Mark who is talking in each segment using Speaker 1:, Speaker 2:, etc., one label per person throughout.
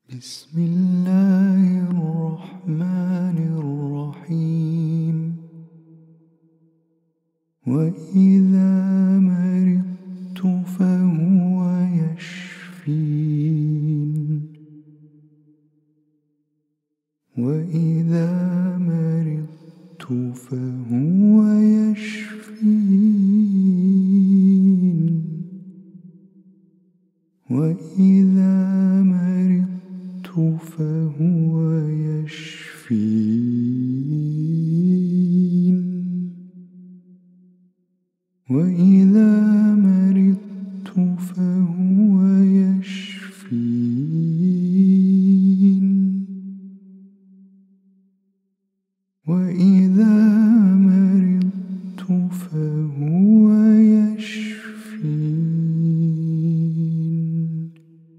Speaker 1: بسم الله الرحمن الرحيم. وإذا مرضت فهو يشفين. وإذا مرضت فهو يشفين. وإذا مرضت فهو يشفين. وإذا مرضت فهو يشفين. وإذا مرضت فهو يشفين.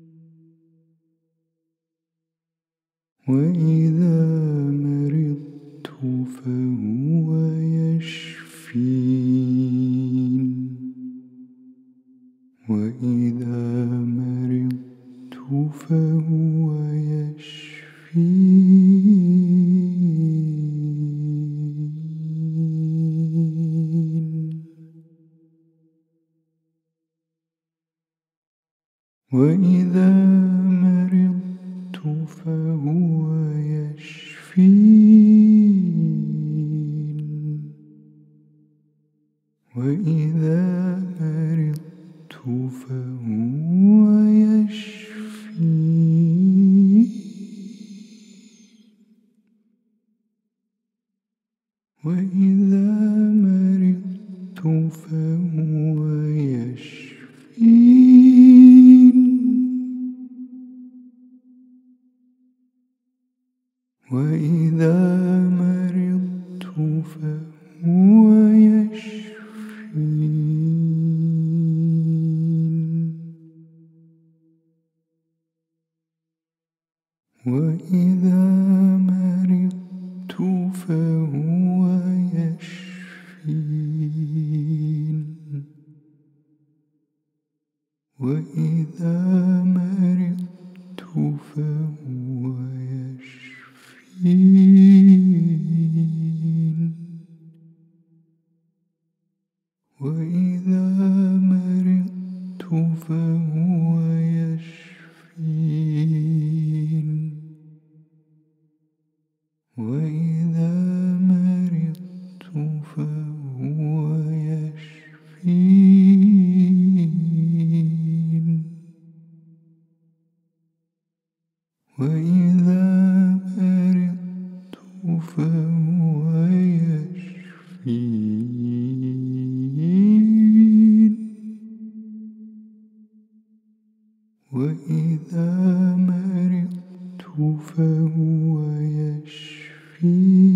Speaker 1: وإذا مرضت فهو يشفين. وإذا مرضت فهو يشفين. وإذا مرضت فهو يشفين. وإذا مرضت فهو يشفين. وإذا مرضت فهو يشفين. وإذا مرضت فهو يشفين. وإذا مرضت فهو يشفين. وإذا مرضت فهو يشفين. وإذا مرضت فهو يشفين. وإذا مرضت فهو يشفين. وإذا مرضت فهو يشفين. وإذا مرضت فهو يشفين.